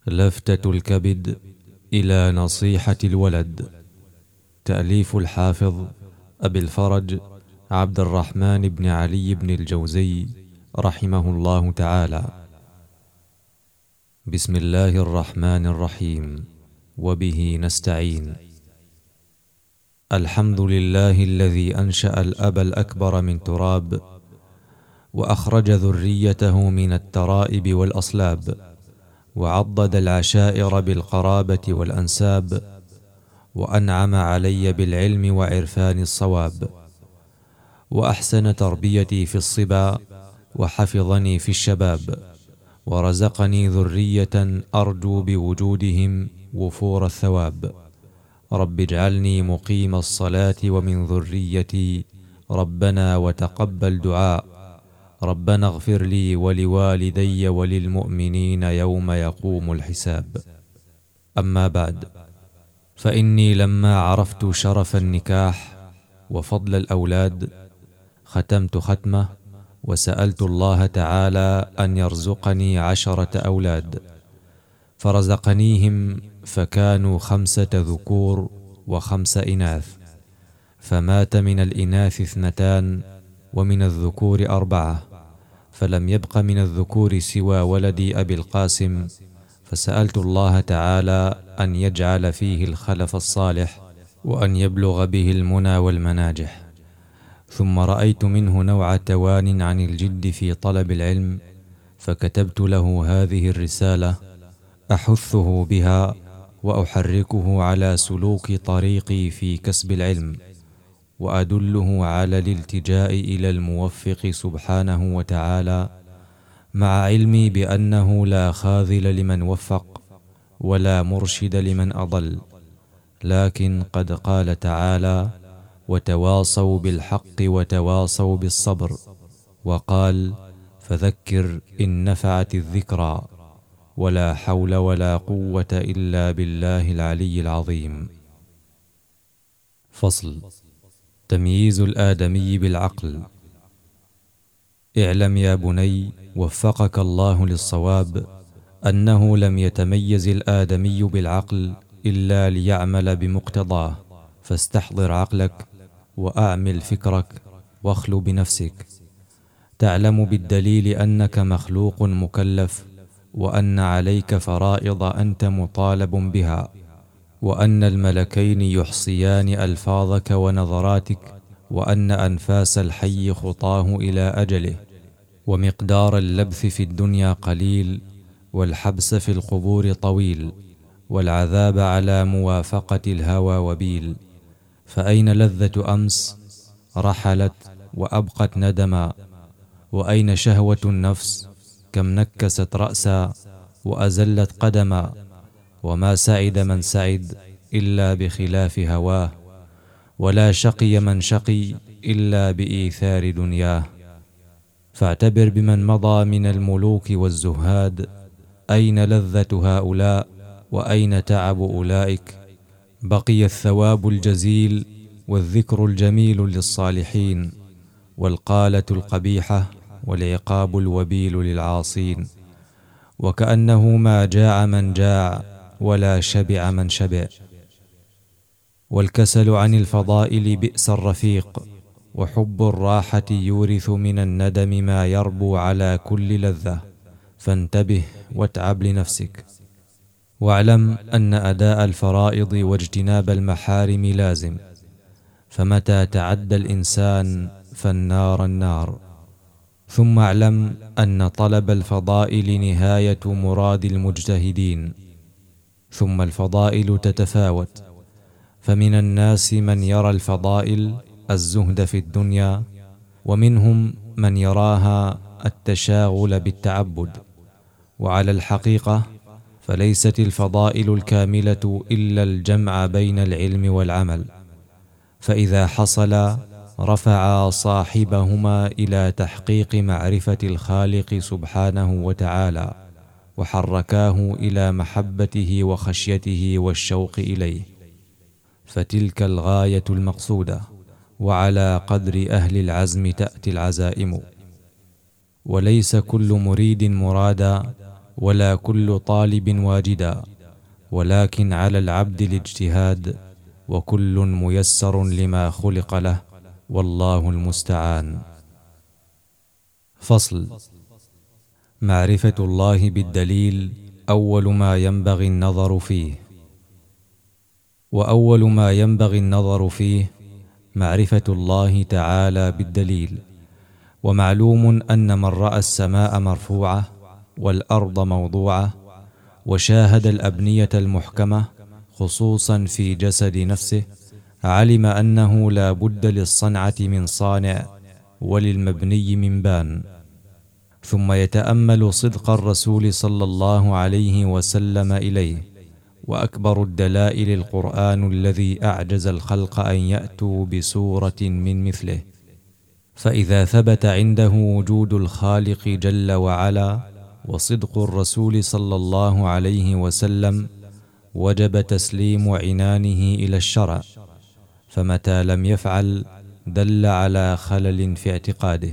لفتة الكبد إلى نصيحة الولد. تأليف الحافظ أبي الفرج عبد الرحمن بن علي بن الجوزي رحمه الله تعالى. بسم الله الرحمن الرحيم، وبه نستعين. الحمد لله الذي أنشأ الأب الأكبر من تراب، وأخرج ذريته من الترائب والأصلاب، وعضد العشائر بالقرابة والأنساب، وأنعم علي بالعلم وعرفان الصواب، وأحسن تربيتي في الصبا، وحفظني في الشباب، ورزقني ذرية أرجو بوجودهم وفور الثواب. رب اجعلني مقيم الصلاة ومن ذريتي، ربنا وتقبل دعاء. ربنا اغفر لي ولوالدي وللمؤمنين يوم يقوم الحساب. أما بعد، فإني لما عرفت شرف النكاح وفضل الأولاد ختمت ختمة، وسألت الله تعالى أن يرزقني 10 أولاد، فرزقنيهم فكانوا 5 ذكور و5 إناث، فمات من الإناث 2 ومن الذكور 4، فلم يبق من الذكور سوى ولدي أبي القاسم، فسألت الله تعالى أن يجعل فيه الخلف الصالح، وأن يبلغ به المنى والمناجح. ثم رأيت منه نوع توان عن الجد في طلب العلم، فكتبت له هذه الرسالة أحثه بها وأحركه على سلوك طريقي في كسب العلم، وأدله على الالتجاء إلى الموفق سبحانه وتعالى، مع علمي بأنه لا خاذل لمن وفق ولا مرشد لمن أضل، لكن قد قال تعالى: وتواصوا بالحق وتواصوا بالصبر، وقال: فذكر إن نفعت الذكرى، ولا حول ولا قوة إلا بالله العلي العظيم. فصل: تمييز الآدمي بالعقل. اعلم يا بني وفقك الله للصواب أنه لم يتميز الآدمي بالعقل إلا ليعمل بمقتضاه، فاستحضر عقلك وأعمل فكرك واخل بنفسك، تعلم بالدليل أنك مخلوق مكلف، وأن عليك فرائض أنت مطالب بها، وأن الملكين يحصيان ألفاظك ونظراتك، وأن أنفاس الحي خطاه إلى أجله، ومقدار اللبث في الدنيا قليل، والحبس في القبور طويل، والعذاب على موافقة الهوى وبيل. فأين لذة أمس رحلت وأبقت ندما، وأين شهوة النفس كم نكست رأسا وأزلت قدما، وما سعد من سعد إلا بخلاف هواه، ولا شقي من شقي إلا بإيثار دنياه. فاعتبر بمن مضى من الملوك والزهاد، أين لذة هؤلاء وأين تعب أولئك؟ بقي الثواب الجزيل والذكر الجميل للصالحين، والقالة القبيحة والعقاب الوبيل للعاصين، وكأنه ما جاع من جاع ولا شبع من شبع. والكسل عن الفضائل بئس الرفيق، وحب الراحة يورث من الندم ما يربو على كل لذة، فانتبه واتعب لنفسك. واعلم أن أداء الفرائض واجتناب المحارم لازم، فمتى تعدى الإنسان فالنار النار. ثم اعلم أن طلب الفضائل نهاية مراد المجتهدين. ثم الفضائل تتفاوت، فمن الناس من يرى الفضائل الزهد في الدنيا، ومنهم من يراها التشاغل بالتعبد. وعلى الحقيقة فليست الفضائل الكاملة إلا الجمع بين العلم والعمل، فإذا حصل رفع صاحبهما إلى تحقيق معرفة الخالق سبحانه وتعالى، وحركاه إلى محبته وخشيته والشوق إليه، فتلك الغاية المقصودة، وعلى قدر أهل العزم تأتي العزائم. وليس كل مريد مرادا ولا كل طالب واجدا، ولكن على العبد الاجتهاد، وكل ميسر لما خلق له، والله المستعان. فصل. معرفة الله بالدليل أول ما ينبغي النظر فيه. وأول ما ينبغي النظر فيه معرفة الله تعالى بالدليل. ومعلوم أن من رأى السماء مرفوعة والأرض موضوعة وشاهد الأبنية المحكمة خصوصا في جسد نفسه، علم أنه لا بد للصنعة من صانع وللمبني من بان. ثم يتأمل صدق الرسول صلى الله عليه وسلم إليه، وأكبر الدلائل القرآن الذي أعجز الخلق أن يأتوا بسورة من مثله. فإذا ثبت عنده وجود الخالق جل وعلا وصدق الرسول صلى الله عليه وسلم، وجب تسليم عنانه إلى الشرع، فمتى لم يفعل دل على خلل في اعتقاده.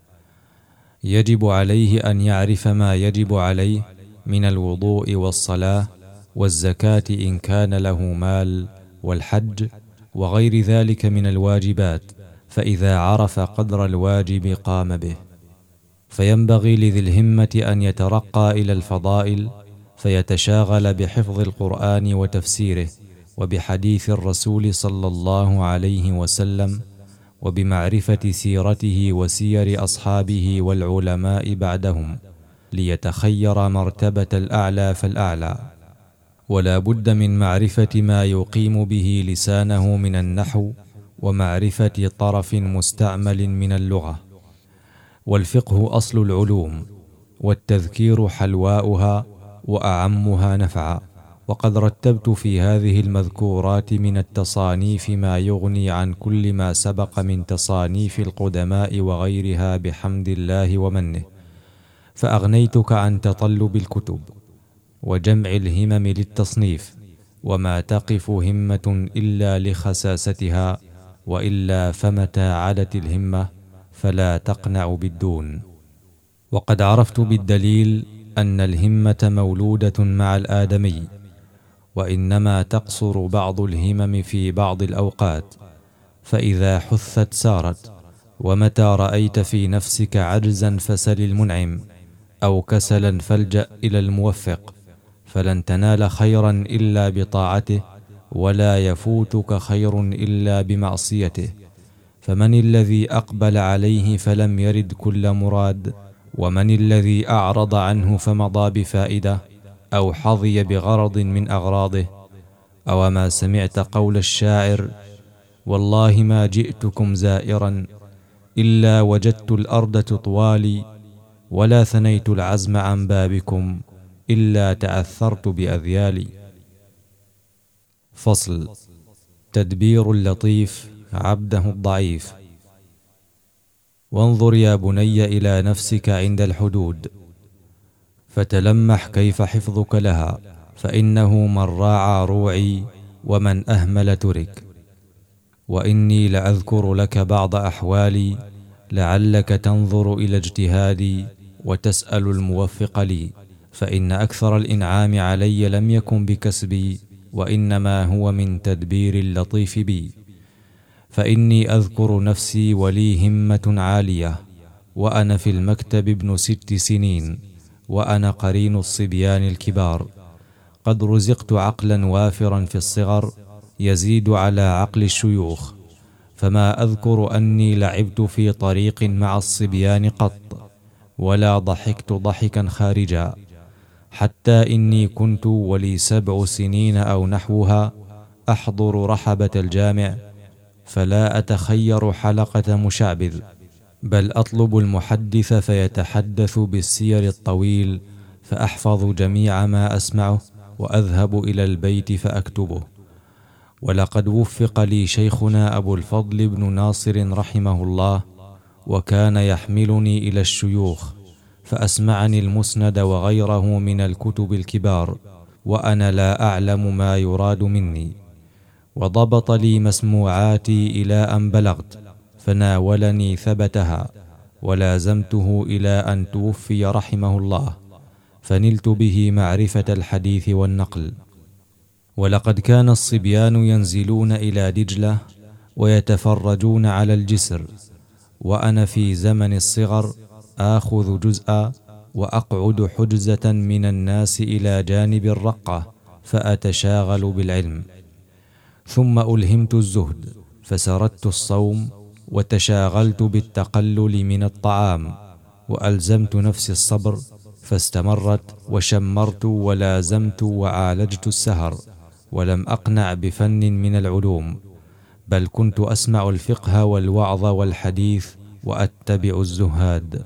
يجب عليه أن يعرف ما يجب عليه من الوضوء والصلاة والزكاة إن كان له مال، والحج وغير ذلك من الواجبات، فإذا عرف قدر الواجب قام به. فينبغي لذي الهمة أن يترقى إلى الفضائل، فيتشاغل بحفظ القرآن وتفسيره، وبحديث الرسول صلى الله عليه وسلم، وبمعرفة سيرته وسير أصحابه والعلماء بعدهم، ليتخير مرتبة الأعلى فالأعلى. ولا بد من معرفة ما يقيم به لسانه من النحو، ومعرفة طرف مستعمل من اللغة. والفقه أصل العلوم، والتذكير حلواؤها وأعمها نفعا. وقد رتبت في هذه المذكورات من التصانيف ما يغني عن كل ما سبق من تصانيف القدماء وغيرها بحمد الله ومنه، فأغنيتك عن تطلب الكتب وجمع الهمم للتصنيف، وما تقف همة إلا لخساستها، وإلا فمتى علت الهمة فلا تقنع بالدون. وقد عرفت بالدليل أن الهمة مولودة مع الآدمي، وإنما تقصر بعض الهمم في بعض الأوقات، فإذا حثت سارت. ومتى رأيت في نفسك عجزا فسل المنعم، أو كسلا فالجأ إلى الموفق، فلن تنال خيرا إلا بطاعته، ولا يفوتك خير إلا بمعصيته. فمن الذي أقبل عليه فلم يرد كل مراد، ومن الذي أعرض عنه فمضى بفائدة، أو حظي بغرض من أغراضه؟ أو ما سمعت قول الشاعر: والله ما جئتكم زائرا إلا وجدت الأرض تطوالي، ولا ثنيت العزم عن بابكم إلا تعثرت بأذيالي. فصل. تدبير اللطيف عبده الضعيف. وانظر يا بني إلى نفسك عند الحدود، فتلمح كيف حفظك لها، فإنه من راعى روعي ومن أهمل ترك. وإني لأذكر لك بعض أحوالي، لعلك تنظر إلى اجتهادي وتسأل الموفق لي، فإن أكثر الإنعام علي لم يكن بكسبي، وإنما هو من تدبير اللطيف بي. فإني أذكر نفسي ولي همة عالية، وأنا في المكتب ابن 6 سنين، وأنا قرين الصبيان الكبار، قد رزقت عقلا وافرا في الصغر يزيد على عقل الشيوخ، فما أذكر أني لعبت في طريق مع الصبيان قط، ولا ضحكت ضحكا خارجا، حتى إني كنت ولي 7 سنين أو نحوها أحضر رحبة الجامع، فلا أتخير حلقة مشعبذ، بل أطلب المحدث فيتحدث بالسير الطويل، فأحفظ جميع ما أسمعه، وأذهب إلى البيت فأكتبه. ولقد وفق لي شيخنا أبو الفضل بن ناصر رحمه الله، وكان يحملني إلى الشيوخ، فأسمعني المسند وغيره من الكتب الكبار، وأنا لا أعلم ما يراد مني، وضبط لي مسموعاتي إلى أن بلغت، فناولني ثبتها، ولازمته إلى أن توفي رحمه الله، فنلت به معرفة الحديث والنقل. ولقد كان الصبيان ينزلون إلى دجلة ويتفرجون على الجسر، وأنا في زمن الصغر آخذ جزءا وأقعد حجزة من الناس إلى جانب الرقة فأتشاغل بالعلم. ثم ألهمت الزهد فسردت الصوم وتشاغلت بالتقلل من الطعام، وألزمت نفسي الصبر فاستمرت، وشمرت ولازمت وعالجت السهر، ولم أقنع بفن من العلوم، بل كنت أسمع الفقه والوعظ والحديث وأتبع الزهاد.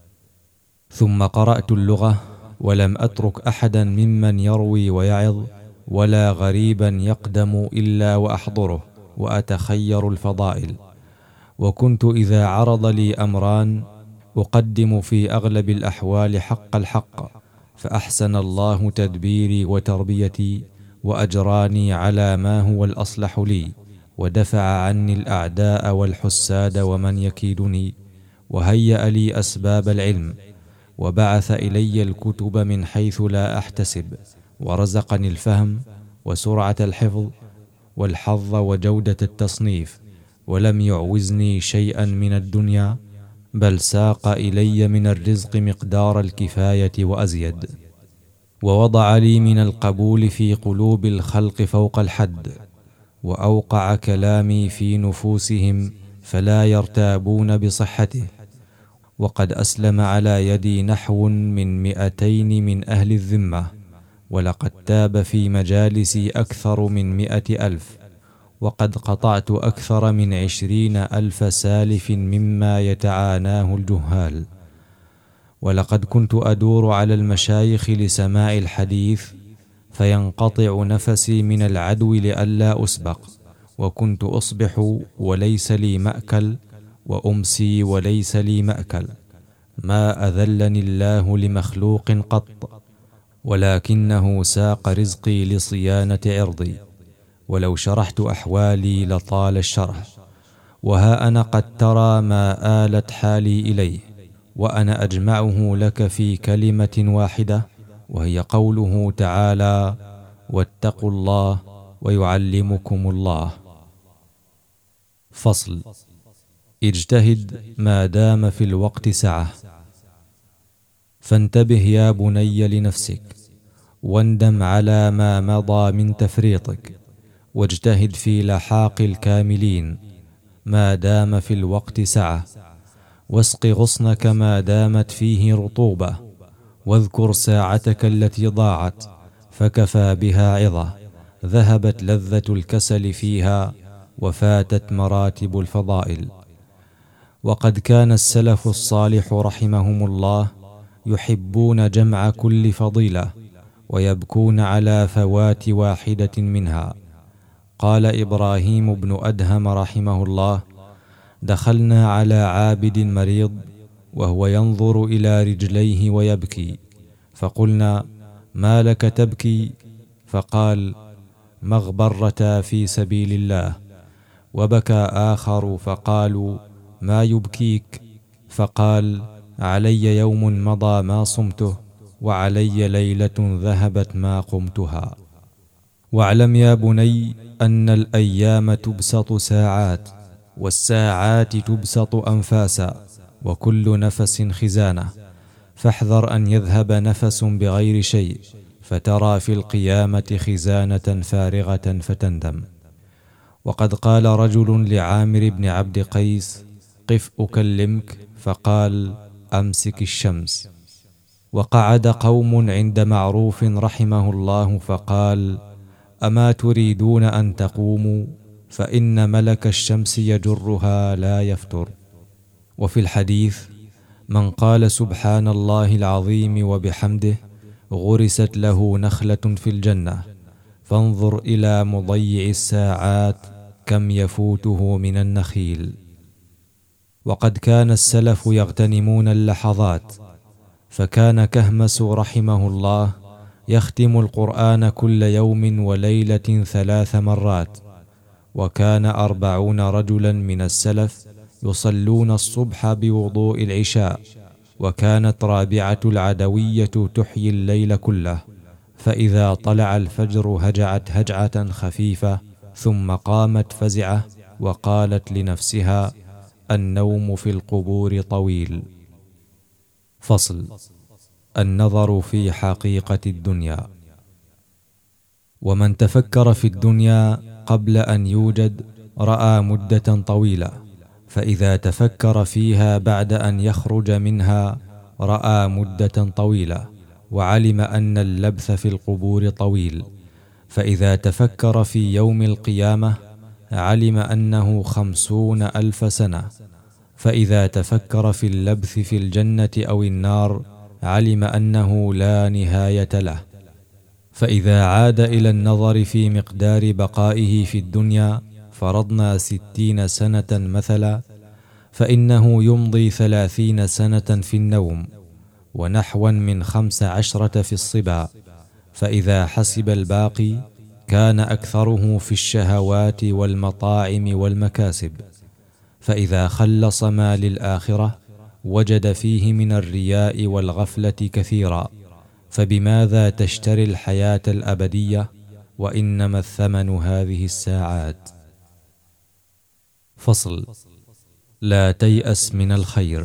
ثم قرأت اللغة، ولم أترك أحدا ممن يروي ويعظ ولا غريبا يقدم إلا وأحضره وأتخير الفضائل. وكنت إذا عرض لي أمران أقدم في أغلب الأحوال حق الحق، فأحسن الله تدبيري وتربيتي وأجراني على ما هو الأصلح لي، ودفع عني الأعداء والحساد ومن يكيدني، وهيأ لي أسباب العلم، وبعث إلي الكتب من حيث لا أحتسب، ورزقني الفهم وسرعة الحفظ والحظ وجودة التصنيف، ولم يعوزني شيئا من الدنيا، بل ساق إلي من الرزق مقدار الكفاية وأزيد، ووضع لي من القبول في قلوب الخلق فوق الحد، وأوقع كلامي في نفوسهم فلا يرتابون بصحته. وقد أسلم على يدي نحو من 200 من أهل الذمة، ولقد تاب في مجالسي أكثر من 100,000، وقد قطعت أكثر من 20,000 سالف مما يتعاناه الجهال. ولقد كنت أدور على المشايخ لسماع الحديث فينقطع نفسي من العدو لئلا أسبق، وكنت أصبح وليس لي مأكل وأمسي وليس لي مأكل. ما أذلني الله لمخلوق قط، ولكنه ساق رزقي لصيانة عرضي، ولو شرحت أحوالي لطال الشرح. وها أنا قد ترى ما آلت حالي إليه، وأنا أجمعه لك في كلمة واحدة، وهي قوله تعالى: واتقوا الله ويعلمكم الله. فصل: اجتهد ما دام في الوقت سعة، فانتبه يا بني لنفسك، واندم على ما مضى من تفريطك، واجتهد في لحاق الكاملين ما دام في الوقت سعة، واسق غصنك ما دامت فيه رطوبة، واذكر ساعتك التي ضاعت فكفى بها عظة، ذهبت لذة الكسل فيها وفاتت مراتب الفضائل. وقد كان السلف الصالح رحمهم الله يحبون جمع كل فضيلة ويبكون على فوات واحدة منها. قال إبراهيم بن أدهم رحمه الله: دخلنا على عابد مريض وهو ينظر إلى رجليه ويبكي، فقلنا: ما لك تبكي؟ فقال: مغبرة في سبيل الله. وبكى آخر فقالوا: ما يبكيك؟ فقال: علي يوم مضى ما صمته، وعلي ليلة ذهبت ما قمتها. واعلم يا بني أن الأيام تبسط ساعات، والساعات تبسط أنفاسا، وكل نفس خزانة، فاحذر أن يذهب نفس بغير شيء فترى في القيامة خزانة فارغة فتندم. وقد قال رجل لعامر بن عبد قيس: قف أكلمك، فقال: أمسك الشمس. وقعد قوم عند معروف رحمه الله فقال: أما تريدون أن تقوموا؟ فإن ملك الشمس يجرها لا يفتر. وفي الحديث: من قال سبحان الله العظيم وبحمده غرست له نخلة في الجنة، فانظر إلى مضيع الساعات كم يفوته من النخيل. وقد كان السلف يغتنمون اللحظات، فكان كهمس رحمه الله يختم القرآن كل يوم وليلة 3 مرات، وكان 40 رجلا من السلف يصلون الصبح بوضوء العشاء، وكانت رابعة العدوية تحيي الليل كله، فإذا طلع الفجر هجعت هجعة خفيفة، ثم قامت فزعة وقالت لنفسها: النوم في القبور طويل. فصل: النظر في حقيقة الدنيا. ومن تفكر في الدنيا قبل أن يوجد رأى مدة طويلة، فإذا تفكر فيها بعد أن يخرج منها رأى مدة طويلة، وعلم أن اللبث في القبور طويل، فإذا تفكر في يوم القيامة علم أنه 50,000 سنة، فإذا تفكر في اللبث في الجنة أو النار علم أنه لا نهاية له. فإذا عاد إلى النظر في مقدار بقائه في الدنيا، فرضنا 60 سنة مثلا، فإنه يمضي 30 سنة في النوم، ونحوا من 15 في الصبا، فإذا حسب الباقي كان أكثره في الشهوات والمطاعم والمكاسب، فإذا خلص ما للآخرة وجد فيه من الرياء والغفلة كثيرا، فبماذا تشتري الحياة الأبدية وإنما الثمن هذه الساعات. فصل: لا تيأس من الخير.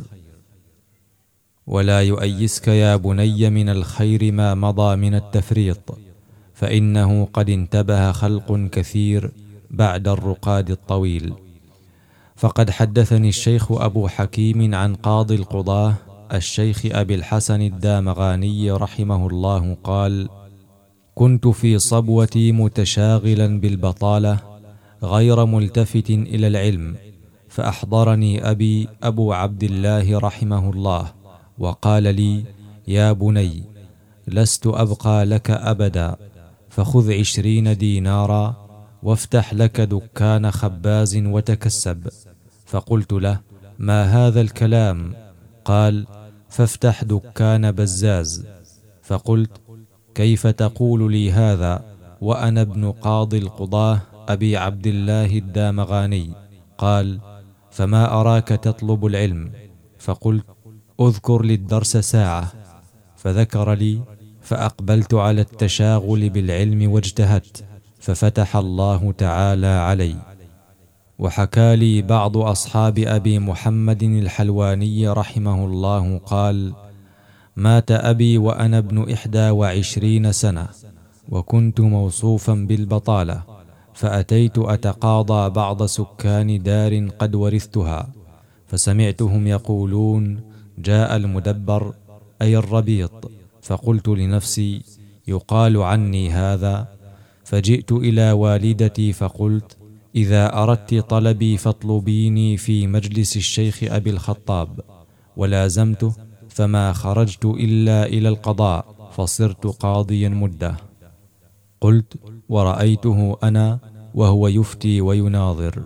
ولا يؤيسك يا بني من الخير ما مضى من التفريط، فإنه قد انتبه خلق كثير بعد الرقاد الطويل. فقد حدثني الشيخ أبو حكيم عن قاضي القضاة الشيخ أبي الحسن الدامغاني رحمه الله قال: كنت في صبوتي متشاغلا بالبطالة غير ملتفت إلى العلم، فأحضرني أبي أبو عبد الله رحمه الله وقال لي: يا بني، لست أبقى لك أبدا، فخذ 20 دينارا وافتح لك دكان خباز وتكسب. فقلت له: ما هذا الكلام؟ قال: فافتح دكان بزاز. فقلت: كيف تقول لي هذا وأنا ابن قاضي القضاة أبي عبد الله الدامغاني؟ قال: فما أراك تطلب العلم؟ فقلت: أذكر للدرس ساعة. فذكر لي، فأقبلت على التشاغل بالعلم واجتهدت، ففتح الله تعالى علي. وحكى لي بعض أصحاب أبي محمد الحلواني رحمه الله قال: مات أبي وأنا ابن 21 سنة، وكنت موصوفا بالبطالة، فأتيت أتقاضى بعض سكان دار قد ورثتها، فسمعتهم يقولون: جاء المدبر، أي الربيط. فقلت لنفسي: يقال عني هذا؟ فجئت إلى والدتي فقلت: إذا أردت طلبي فاطلبيني في مجلس الشيخ أبي الخطاب، ولازمته، فما خرجت إلا إلى القضاء، فصرت قاضيا مدة. قلت: ورأيته أنا وهو يفتي ويناظر.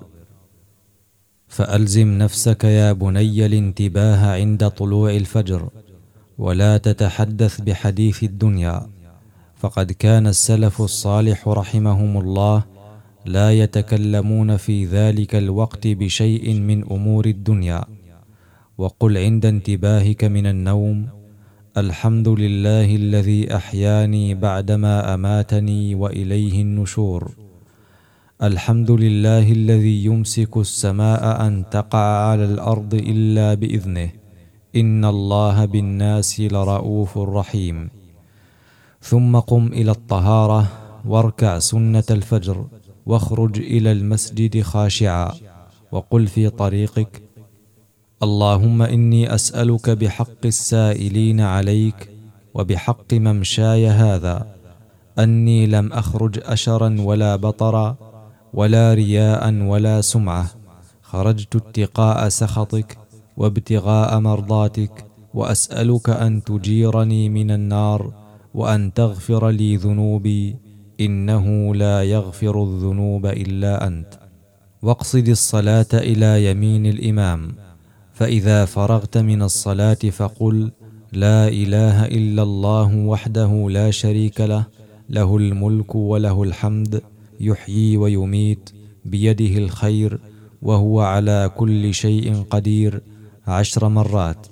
فألزم نفسك يا بني الانتباه عند طلوع الفجر، ولا تتحدث بحديث الدنيا، فقد كان السلف الصالح رحمهم الله لا يتكلمون في ذلك الوقت بشيء من أمور الدنيا. وقل عند انتباهك من النوم: الحمد لله الذي أحياني بعدما أماتني وإليه النشور. الحمد لله الذي يمسك السماء أن تقع على الأرض إلا بإذنه، إن الله بالناس لرؤوف رحيم. ثم قم إلى الطهارة واركع سنة الفجر، واخرج إلى المسجد خاشعا، وقل في طريقك: اللهم إني أسألك بحق السائلين عليك وبحق ممشاي هذا أني لم أخرج أشرا ولا بطرا ولا رياء ولا سمعة، خرجت اتقاء سخطك وابتغاء مرضاتك، وأسألك أن تجيرني من النار وأن تغفر لي ذنوبي، إنه لا يغفر الذنوب إلا أنت. واقصد الصلاة إلى يمين الإمام، فإذا فرغت من الصلاة فقل: لا إله إلا الله وحده لا شريك له، له الملك وله الحمد، يحيي ويميت، بيده الخير، وهو على كل شيء قدير، 10 مرات.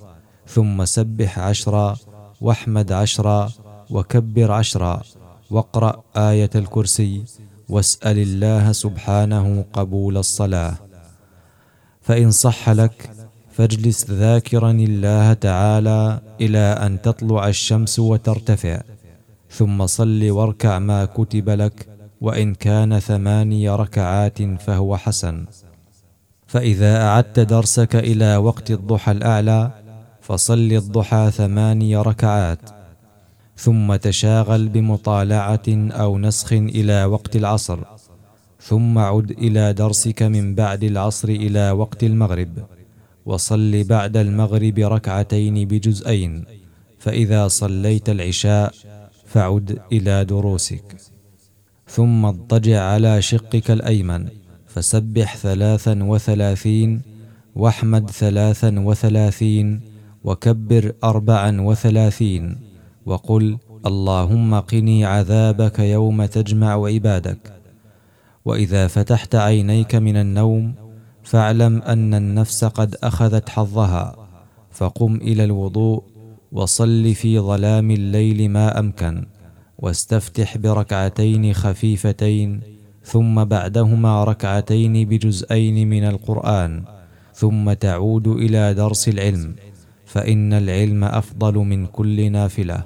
ثم سبح 10 واحمد 10 وكبر 10 واقرأ آية الكرسي واسأل الله سبحانه قبول الصلاة. فإن صح لك فاجلس ذاكرا الله تعالى إلى أن تطلع الشمس وترتفع، ثم صل واركع ما كتب لك، وإن كان 8 ركعات فهو حسن. فإذا أعدت درسك إلى وقت الضحى الأعلى فصل الضحى 8 ركعات، ثم تشاغل بمطالعة أو نسخ إلى وقت العصر، ثم عد إلى درسك من بعد العصر إلى وقت المغرب، وصل بعد المغرب ركعتين بجزئين، فإذا صليت العشاء فعد إلى دروسك. ثم اضطجع على شقك الأيمن فسبح 33 واحمد 33 وكبر 34 وقل اللهم قني عذابك يوم تجمع عبادك. وإذا فتحت عينيك من النوم فاعلم أن النفس قد أخذت حظها، فقم إلى الوضوء وصل في ظلام الليل ما أمكن، واستفتح بركعتين خفيفتين، ثم بعدهما ركعتين بجزئين من القرآن، ثم تعود إلى درس العلم، فإن العلم أفضل من كل نافلة.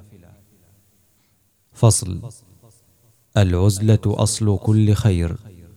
فصل: العزلة أصل كل خير.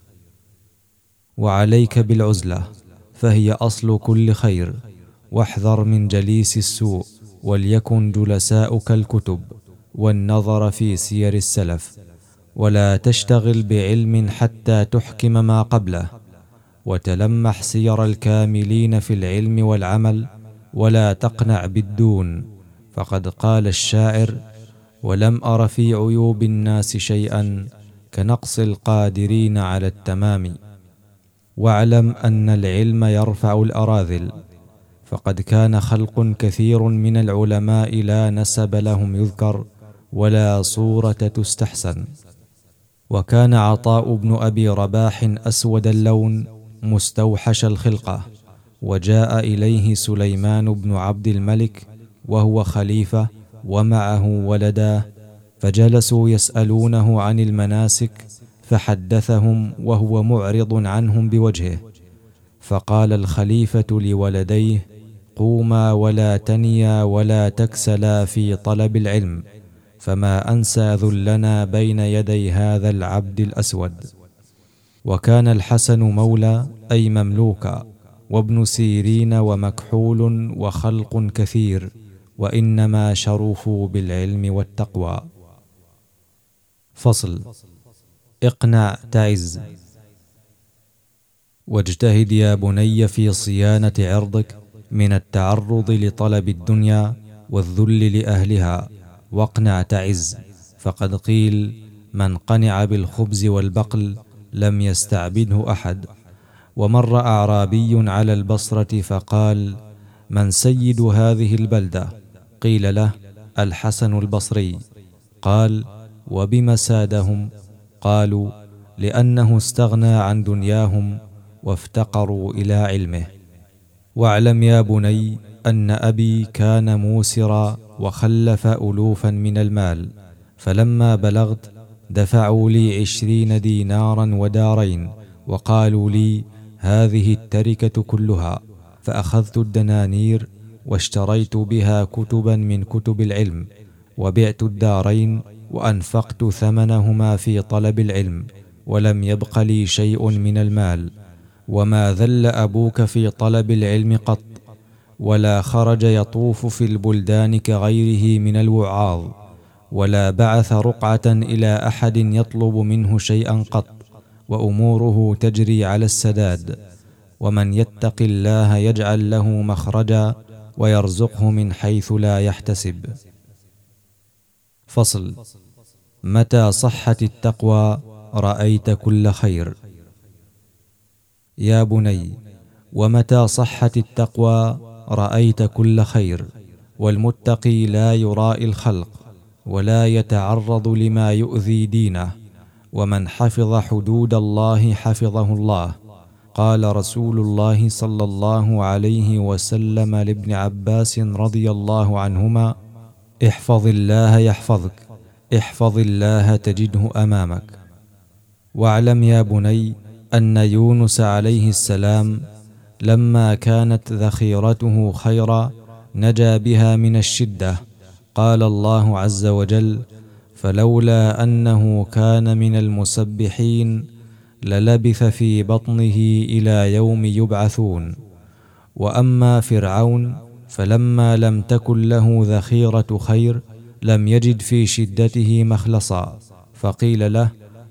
وعليك بالعزلة فهي أصل كل خير، واحذر من جليس السوء، وليكن جلساؤك الكتب والنظر في سير السلف، ولا تشتغل بعلم حتى تحكم ما قبله، وتلمح سير الكاملين في العلم والعمل، ولا تقنع بالدون، فقد قال الشاعر: ولم أر في عيوب الناس شيئا كنقص القادرين على التمام. واعلم أن العلم يرفع الأراذل، فقد كان خلق كثير من العلماء لا نسب لهم يذكر ولا صورة تستحسن. وكان عطاء بن أبي رباح أسود اللون مستوحش الخلقة، وجاء إليه سليمان بن عبد الملك وهو خليفة ومعه ولداه، فجلسوا يسألونه عن المناسك، فحدثهم وهو معرض عنهم بوجهه، فقال الخليفة لولديه: قوما ولا تنيا ولا تكسلا في طلب العلم، فما أنسى ذلنا بين يدي هذا العبد الأسود. وكان الحسن مولى أي مملوكا، وابن سيرين ومكحول وخلق كثير، وإنما شرفوا بالعلم والتقوى. فصل: اقنع تعز. واجتهد يا بني في صيانة عرضك من التعرض لطلب الدنيا والذل لأهلها، واقنع تعز، فقد قيل: من قنع بالخبز والبقل لم يستعبده أحد. ومر أعرابي على البصرة فقال: من سيد هذه البلدة؟ قيل له: الحسن البصري. قال: وبم سادهم؟ قالوا: لأنه استغنى عن دنياهم وافتقروا إلى علمه. واعلم يا بني أن أبي كان موسرا وخلف ألوفا من المال، فلما بلغت دفعوا لي 20 دينارا ودارين، وقالوا لي: هذه التركة كلها. فأخذت الدنانير واشتريت بها كتبا من كتب العلم، وبعت الدارين وأنفقت ثمنهما في طلب العلم، ولم يبق لي شيء من المال. وما ذل أبوك في طلب العلم قط، ولا خرج يطوف في البلدان كغيره من الوعاظ، ولا بعث رقعة إلى أحد يطلب منه شيئا قط، وأموره تجري على السداد. ومن يتق الله يجعل له مخرجا ويرزقه من حيث لا يحتسب. فصل: متى صحت التقوى رأيت كل خير. يا بني، ومتى صحت التقوى رأيت كل خير، والمتقي لا يرائي الخلق ولا يتعرض لما يؤذي دينه، ومن حفظ حدود الله حفظه الله، قال رسول الله صلى الله عليه وسلم لابن عباس رضي الله عنهما: احفظ الله يحفظك، احفظ الله تجده أمامك. واعلم يا بني أن يونس عليه السلام لما كانت ذخيرته خيرا نجا بها من الشدة. قال الله عز وجل: فلولا أنه كان من المسبحين للبث في بطنه إلى يوم يبعثون. وأما فرعون فلما لم تكن له ذخيرة خير لم يجد في شدته مخلصا، فقيل له: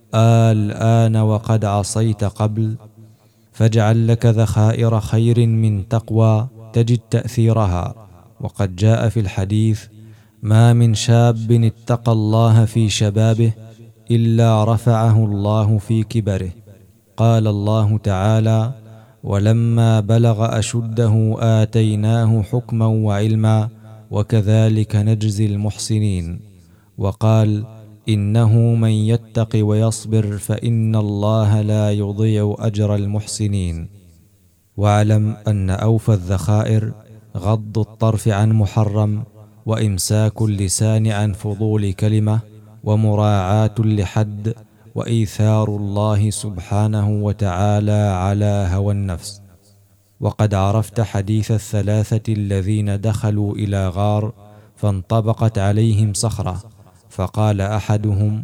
الآن وقد عصيت قبل؟ فاجعل لك ذخائر خير من تقوى تجد تأثيرها. وقد جاء في الحديث: ما من شاب اتقى الله في شبابه إلا رفعه الله في كبره. قال الله تعالى: ولما بلغ أشده آتيناه حكما وعلما وكذلك نجزي المحسنين. وقال: إنه من يتق ويصبر فإن الله لا يضيع أجر المحسنين. واعلم أن أوفى الذخائر غض الطرف عن محرم، وإمساك اللسان عن فضول كلمة، ومراعاة لحد، وإيثار الله سبحانه وتعالى على هوى النفس. وقد عرفت حديث الثلاثة الذين دخلوا إلى غار فانطبقت عليهم صخرة، فقال أحدهم: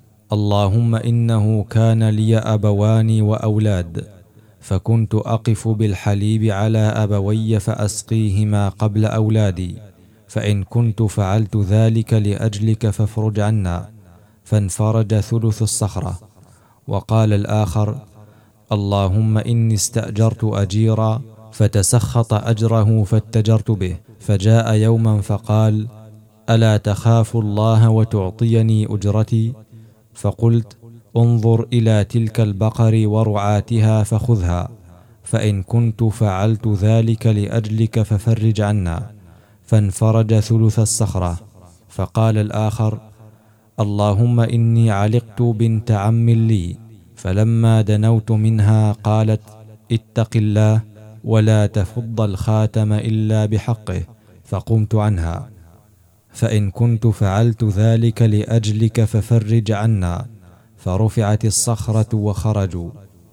اللهم إنه كان لي أبوان وأولاد، فكنت أقف بالحليب على أبوي فأسقيهما قبل أولادي، فإن كنت فعلت ذلك لأجلك فافرج عنا. فانفرج ثلث الصخرة. وقال الآخر: اللهم إني استأجرت أجيرا فتسخط أجره فاتجرت به، فجاء يوما فقال: ألا تخاف الله وتعطيني أجرتي؟ فقلت: انظر إلى تلك البقر ورعاتها فخذها، فإن كنت فعلت ذلك لأجلك ففرج عنا. فانفرج ثلث الصخرة. فقال الآخر: اللهم إني علقت بنت عم لي، فلما دنوت منها قالت: اتق الله ولا تفض الخاتم إلا بحقه، فقمت عنها. فإن كنت فعلت ذلك لأجلك ففرج عنا. فرفعت الصخرة وخرجوا.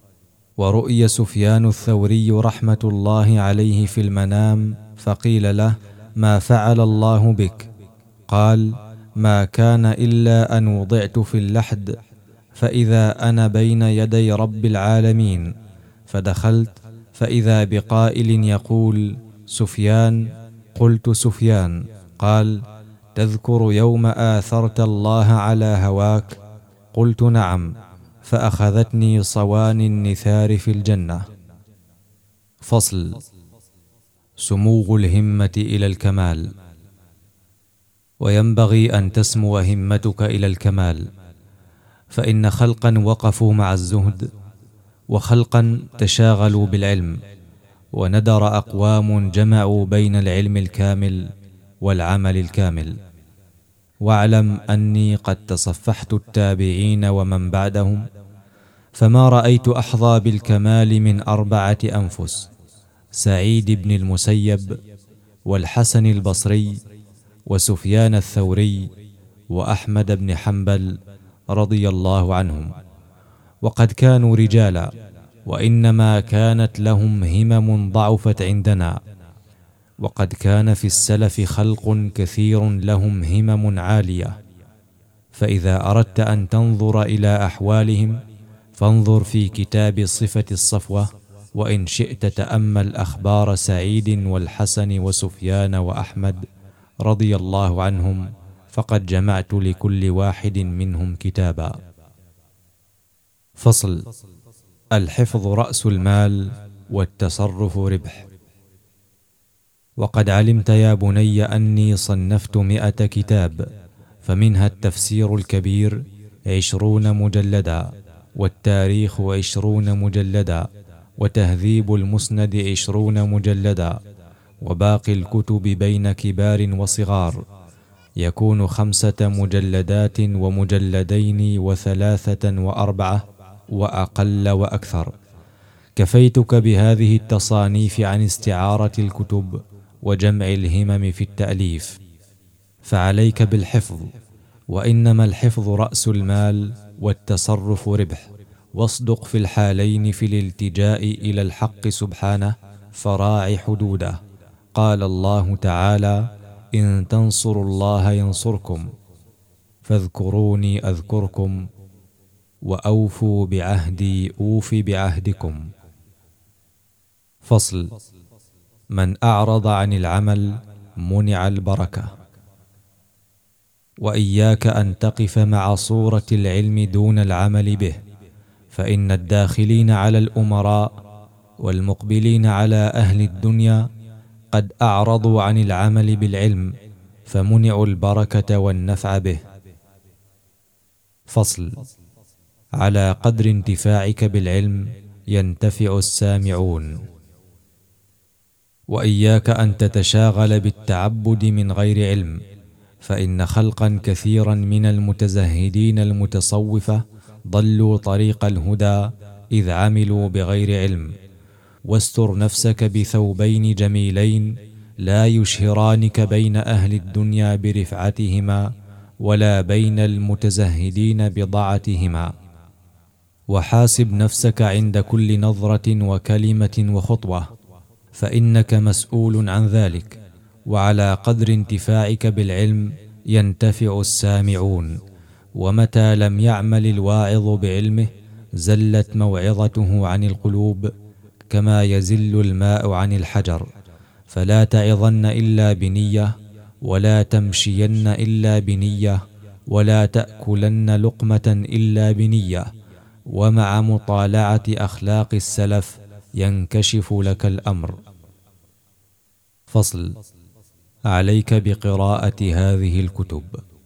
ورؤي سفيان الثوري رحمة الله عليه في المنام، فقيل له: ما فعل الله بك؟ قال: ما كان إلا أن وضعت في اللحد، فإذا أنا بين يدي رب العالمين، فدخلت فإذا بقائل يقول: سفيان. قلت: سفيان. قال: تذكر يوم آثرت الله على هواك؟ قلت: نعم. فأخذتني صوان النثار في الجنة. فصل: سمو الهمة إلى الكمال. وينبغي أن تسمو همتك إلى الكمال، فإن خلقا وقفوا مع الزهد، وخلقا تشاغلوا بالعلم، وندر أقوام جمعوا بين العلم الكامل والعمل الكامل. واعلم أني قد تصفحت التابعين ومن بعدهم، فما رأيت أحظى بالكمال من 4 أنفس: سعيد بن المسيب، والحسن البصري، وسفيان الثوري، وأحمد بن حنبل رضي الله عنهم. وقد كانوا رجالا، وإنما كانت لهم همم ضعفت عندنا. وقد كان في السلف خلق كثير لهم همم عالية، فإذا أردت أن تنظر إلى أحوالهم فانظر في كتاب صفة الصفوة، وإن شئت تأمل أخبار سعيد والحسن وسفيان وأحمد رضي الله عنهم، فقد جمعت لكل واحد منهم كتابا. فصل: الحفظ رأس المال، والتصرف ربح. وقد علمت يا بني أني صنفت 100 كتاب، فمنها التفسير الكبير 20 مجلدا، والتاريخ 20 مجلدا، وتهذيب المسند 20 مجلدا، وباقي الكتب بين كبار وصغار يكون 5 مجلدات ومجلدين و3 و4 وأقل وأكثر، كفيتك بهذه التصانيف عن استعارة الكتب وجمع الهمم في التأليف، فعليك بالحفظ، وإنما الحفظ رأس المال والتصرف ربح. واصدق في الحالين في الالتجاء إلى الحق سبحانه، فراع حدوده. قال الله تعالى: إن تنصروا الله ينصركم، فاذكروني أذكركم، وأوفوا بعهدي أوف بعهدكم. فصل: من أعرض عن العمل منع البركة. وإياك أن تقف مع صورة العلم دون العمل به، فإن الداخلين على الأمراء والمقبلين على أهل الدنيا قد أعرضوا عن العمل بالعلم، فمنعوا البركة والنفع به. فصل: على قدر انتفاعك بالعلم ينتفع السامعون. وإياك أن تتشاغل بالتعبد من غير علم، فإن خلقا كثيرا من المتزهدين المتصوفة ضلوا طريق الهدى إذ عملوا بغير علم. واستر نفسك بثوبين جميلين لا يشهرانك بين أهل الدنيا برفعتهما ولا بين المتزهدين بضعتهما. وحاسب نفسك عند كل نظرة وكلمة وخطوة، فإنك مسؤول عن ذلك. وعلى قدر انتفاعك بالعلم ينتفع السامعون. ومتى لم يعمل الواعظ بعلمه زلت موعظته عن القلوب كما يزل الماء عن الحجر. فلا تعظن إلا بنية، ولا تمشين إلا بنية، ولا تأكلن لقمة إلا بنية. ومع مطالعة أخلاق السلف ينكشف لك الأمر. فصل: عليك بقراءة هذه الكتب.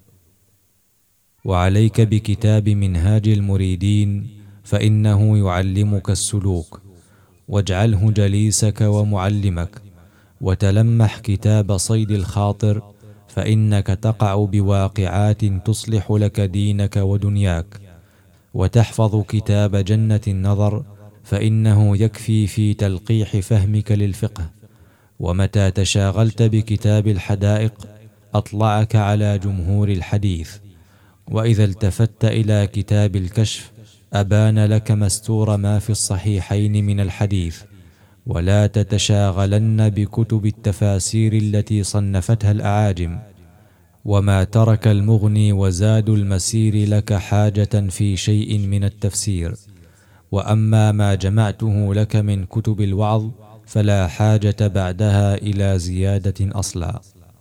وعليك بكتاب منهاج المريدين، فإنه يعلمك السلوك، واجعله جليسك ومعلمك. وتلمح كتاب صيد الخاطر، فإنك تقع بواقعات تصلح لك دينك ودنياك. وتحفظ كتاب جنة النظر، فإنه يكفي في تلقيح فهمك للفقه. ومتى تشاغلت بكتاب الحدائق أطلعك على جمهور الحديث. وإذا التفت إلى كتاب الكشف أبان لك مستور ما في الصحيحين من الحديث. ولا تتشاغلن بكتب التفاسير التي صنفتها الأعاجم. وما ترك المغني وزاد المسير لك حاجة في شيء من التفسير. وأما ما جمعته لك من كتب الوعظ فلا حاجة بعدها إلى زيادة أصلا.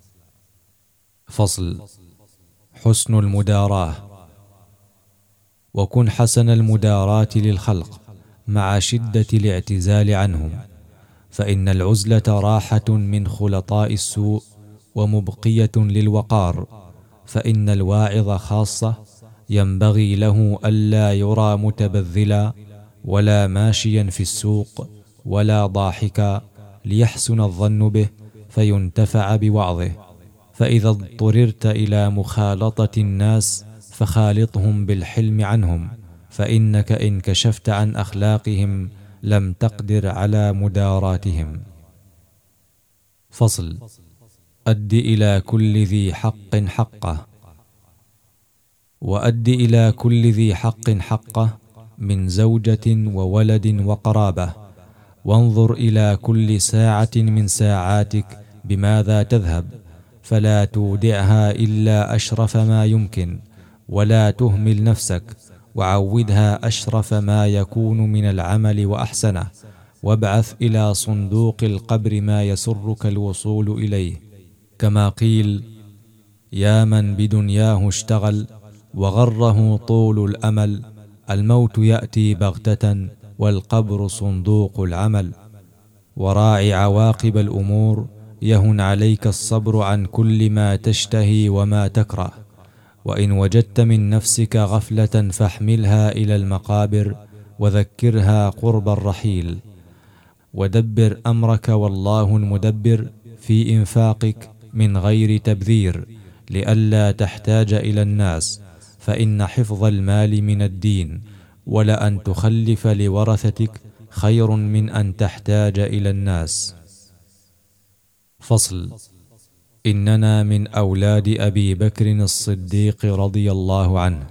فصل: حسن المداراة. وكن حسن المداراة للخلق مع شدة الاعتزال عنهم، فإن العزلة راحة من خلطاء السوء ومبقية للوقار. فإن الواعظ خاصة ينبغي له ألا يرى متبذلا ولا ماشيا في السوق ولا ضاحكا، ليحسن الظن به فينتفع بوعظه. فإذا اضطررت إلى مخالطة الناس فخالطهم بالحلم عنهم، فإنك إن كشفت عن أخلاقهم لم تقدر على مداراتهم. فصل: أد إلى كل ذي حق حقه. وأد إلى كل ذي حق حقه من زوجة وولد وقرابة. وانظر إلى كل ساعة من ساعاتك بماذا تذهب، فلا تودعها إلا أشرف ما يمكن، ولا تهمل نفسك، وعودها أشرف ما يكون من العمل وأحسنه. وابعث إلى صندوق القبر ما يسرك الوصول إليه، كما قيل: يا من بدنياه اشتغل وغره طول الأمل، الموت يأتي بغتة والقبر صندوق العمل. وراعي عواقب الأمور، يهن عليك الصبر عن كل ما تشتهي وما تكره. وإن وجدت من نفسك غفلة فاحملها إلى المقابر وذكرها قرب الرحيل. ودبر أمرك والله المدبر في إنفاقك من غير تبذير، لئلا تحتاج إلى الناس، فإن حفظ المال من الدين. ولأن تخلف لورثتك خير من أن تحتاج إلى الناس. فصل. إننا من أولاد أبي بكر الصديق رضي الله عنه.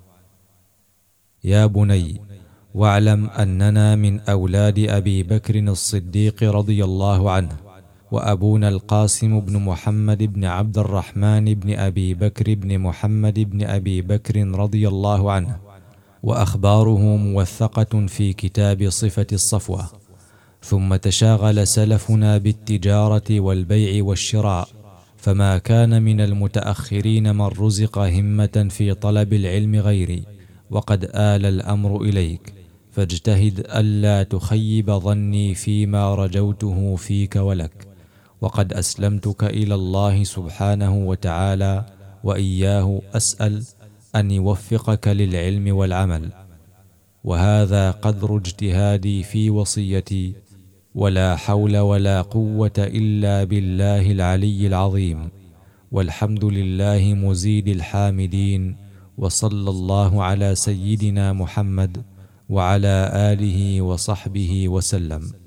يا بني، واعلم أننا من أولاد أبي بكر الصديق رضي الله عنه، وأبونا القاسم بن محمد بن عبد الرحمن بن أبي بكر بن محمد بن أبي بكر رضي الله عنه، وأخباره موثقة في كتاب صفة الصفوة. ثم تشاغل سلفنا بالتجارة والبيع والشراء، فما كان من المتأخرين من رزق همة في طلب العلم غيري، وقد آل الأمر إليك، فاجتهد ألا تخيب ظني فيما رجوته فيك ولك، وقد أسلمتك إلى الله سبحانه وتعالى، وإياه أسأل أن يوفقك للعلم والعمل. وهذا قدر اجتهادي في وصيتي، ولا حول ولا قوة إلا بالله العلي العظيم، والحمد لله مزيد الحامدين، وصلى الله على سيدنا محمد وعلى آله وصحبه وسلم.